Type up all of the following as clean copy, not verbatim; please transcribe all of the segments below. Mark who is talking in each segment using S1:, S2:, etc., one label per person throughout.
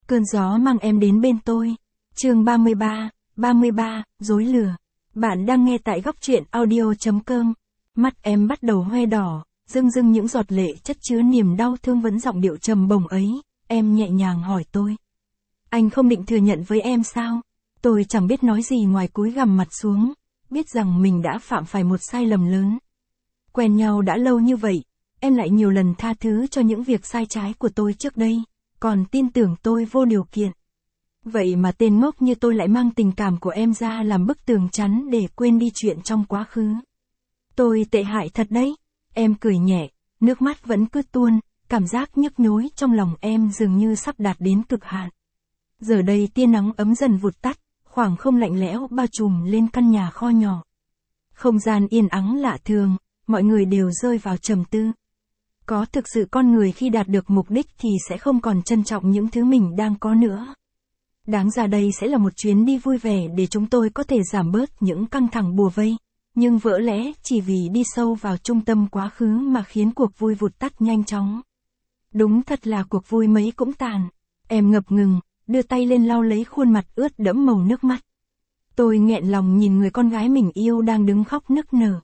S1: Cơn gió mang em đến bên tôi. Chương 33, dối lừa. Bạn đang nghe tại góc truyện audio.com. Mắt em bắt đầu hoe đỏ, rưng rưng những giọt lệ chất chứa niềm đau thương vẫn giọng điệu trầm bổng ấy, em nhẹ nhàng hỏi tôi. Anh không định thừa nhận với em sao? Tôi chẳng biết nói gì ngoài cúi gằm mặt xuống, biết rằng mình đã phạm phải một sai lầm lớn. Quen nhau đã lâu như vậy, em lại nhiều lần tha thứ cho những việc sai trái của tôi trước đây, còn tin tưởng tôi vô điều kiện. Vậy mà tên ngốc như tôi lại mang tình cảm của em ra làm bức tường chắn để quên đi chuyện trong quá khứ. Tôi tệ hại thật đấy. Em cười nhẹ, nước mắt vẫn cứ tuôn, cảm giác nhức nhối trong lòng em dường như sắp đạt đến cực hạn. Giờ đây tia nắng ấm dần vụt tắt, khoảng không lạnh lẽo bao trùm lên căn nhà kho nhỏ. Không gian yên ắng lạ thường, mọi người đều rơi vào trầm tư. Có thực sự con người khi đạt được mục đích thì sẽ không còn trân trọng những thứ mình đang có nữa. Đáng ra đây sẽ là một chuyến đi vui vẻ để chúng tôi có thể giảm bớt những căng thẳng bủa vây, nhưng vỡ lẽ chỉ vì đi sâu vào trung tâm quá khứ mà khiến cuộc vui vụt tắt nhanh chóng. Đúng thật là cuộc vui mấy cũng tàn. Em ngập ngừng, đưa tay lên lau lấy khuôn mặt ướt đẫm màu nước mắt. Tôi nghẹn lòng nhìn người con gái mình yêu đang đứng khóc nức nở.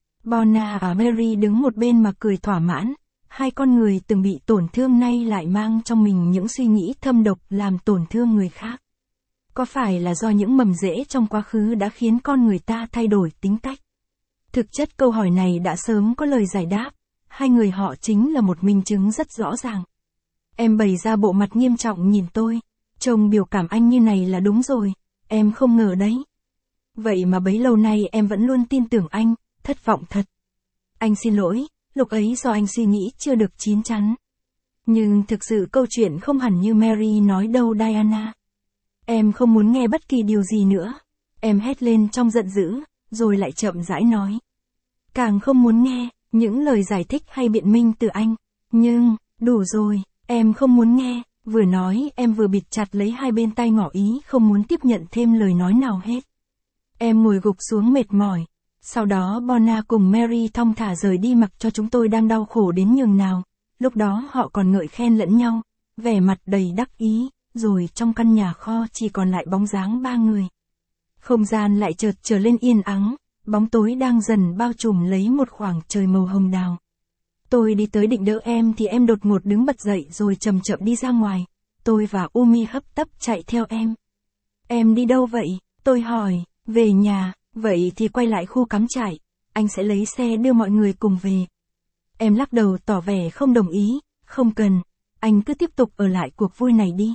S1: Bona và Mary đứng một bên mà cười thỏa mãn. Hai con người từng bị tổn thương nay lại mang trong mình những suy nghĩ thâm độc làm tổn thương người khác. Có phải là do những mầm rễ trong quá khứ đã khiến con người ta thay đổi tính cách? Thực chất câu hỏi này đã sớm có lời giải đáp. Hai người họ chính là một minh chứng rất rõ ràng. Em bày ra bộ mặt nghiêm trọng nhìn tôi. Trông biểu cảm anh như này là đúng rồi. Em không ngờ đấy. Vậy mà bấy lâu nay em vẫn luôn tin tưởng anh, thất vọng thật. Anh xin lỗi. Lúc ấy do anh suy nghĩ chưa được chín chắn. Nhưng thực sự câu chuyện không hẳn như Mary nói đâu Diana. Em không muốn nghe bất kỳ điều gì nữa. Em hét lên trong giận dữ, rồi lại chậm rãi nói. Càng không muốn nghe những lời giải thích hay biện minh từ anh. Nhưng, đủ rồi, em không muốn nghe. Vừa nói em vừa bịt chặt lấy hai bên tay ngỏ ý không muốn tiếp nhận thêm lời nói nào hết. Em ngồi gục xuống mệt mỏi. Sau đó Bona cùng Mary thong thả rời đi mặc cho chúng tôi đang đau khổ đến nhường nào. Lúc đó họ còn ngợi khen lẫn nhau, vẻ mặt đầy đắc ý, rồi trong căn nhà kho chỉ còn lại bóng dáng ba người. Không gian lại chợt trở lên yên ắng, bóng tối đang dần bao trùm lấy một khoảng trời màu hồng đào. Tôi đi tới định đỡ em thì em đột ngột đứng bật dậy rồi chậm chậm đi ra ngoài. Tôi và Umi hấp tấp chạy theo em. Em đi đâu vậy? Tôi hỏi. Về nhà. Vậy thì quay lại khu cắm trại, anh sẽ lấy xe đưa mọi người cùng về. Em lắc đầu tỏ vẻ không đồng ý, không cần, anh cứ tiếp tục ở lại cuộc vui này đi.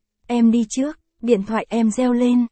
S1: Em đi trước, điện thoại em reo lên,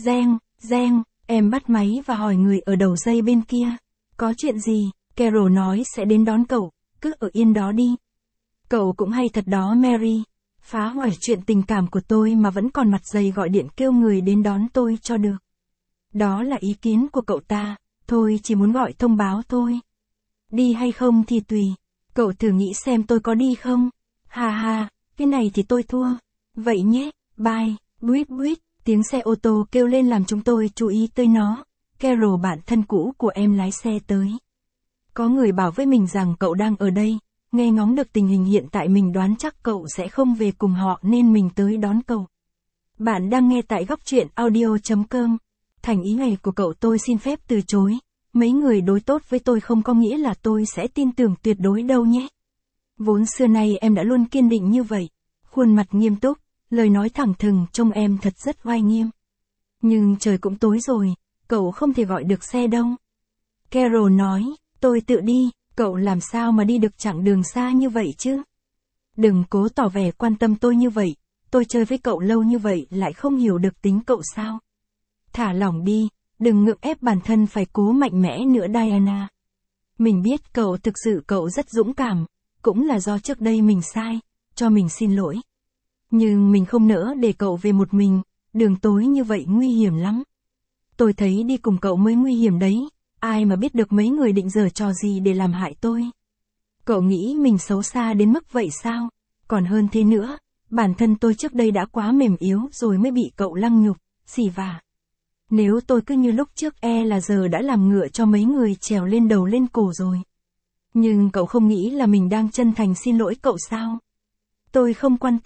S1: reng, em bắt máy và hỏi người ở đầu dây bên kia. Có chuyện gì? Carol nói sẽ đến đón cậu, cứ ở yên đó đi. Cậu cũng hay thật đó Mary, phá hoại chuyện tình cảm của tôi mà vẫn còn mặt dày gọi điện kêu người đến đón tôi cho được. Đó là ý kiến của cậu ta, thôi chỉ muốn gọi thông báo thôi. Đi hay không thì tùy, cậu thử nghĩ xem tôi có đi không? Ha, cái này thì tôi thua. Vậy nhé, bye, buýt, tiếng xe ô tô kêu lên làm chúng tôi chú ý tới nó. Carol bạn thân cũ của em lái xe tới. Có người bảo với mình rằng cậu đang ở đây, nghe ngóng được tình hình hiện tại mình đoán chắc cậu sẽ không về cùng họ nên mình tới đón cậu. Bạn đang nghe tại góc truyện audio.com. Thành ý này của cậu tôi xin phép từ chối. Mấy người đối tốt với tôi không có nghĩa là tôi sẽ tin tưởng tuyệt đối đâu nhé. Vốn xưa nay em đã luôn kiên định như vậy. Khuôn mặt nghiêm túc, lời nói thẳng thừng trông em thật rất oai nghiêm. Nhưng trời cũng tối rồi, cậu không thể gọi được xe đâu. Carol nói, tôi tự đi, cậu làm sao mà đi được chặng đường xa như vậy chứ? Đừng cố tỏ vẻ quan tâm tôi như vậy, tôi chơi với cậu lâu như vậy lại không hiểu được tính cậu sao? Thả lỏng đi, đừng ngượng ép bản thân phải cố mạnh mẽ nữa Diana. Mình biết cậu thực sự cậu rất dũng cảm, cũng là do trước đây mình sai, cho mình xin lỗi. Nhưng mình không nỡ để cậu về một mình, đường tối như vậy nguy hiểm lắm. Tôi thấy đi cùng cậu mới nguy hiểm đấy, ai mà biết được mấy người định giở trò gì để làm hại tôi. Cậu nghĩ mình xấu xa đến mức vậy sao? Còn hơn thế nữa, bản thân tôi trước đây đã quá mềm yếu rồi mới bị cậu lăng nhục, xỉ vả. Nếu tôi cứ như lúc trước là giờ đã làm ngựa cho mấy người trèo lên đầu lên cổ rồi. Nhưng cậu không nghĩ là mình đang chân thành xin lỗi cậu sao? Tôi không quan tâm,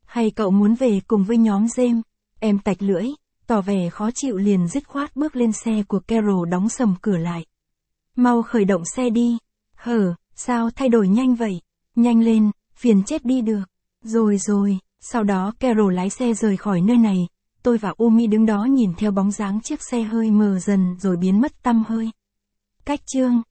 S1: Hay cậu muốn về cùng với nhóm James? Em tạch lưỡi, tỏ vẻ khó chịu liền dứt khoát bước lên xe của Carol đóng sầm cửa lại. Mau khởi động xe đi. Sao thay đổi nhanh vậy? Nhanh lên, phiền chết đi được. Rồi, sau đó Carol lái xe rời khỏi nơi này. Tôi và Umi đứng đó nhìn theo bóng dáng chiếc xe hơi mờ dần rồi biến mất tăm hơi. Cách chương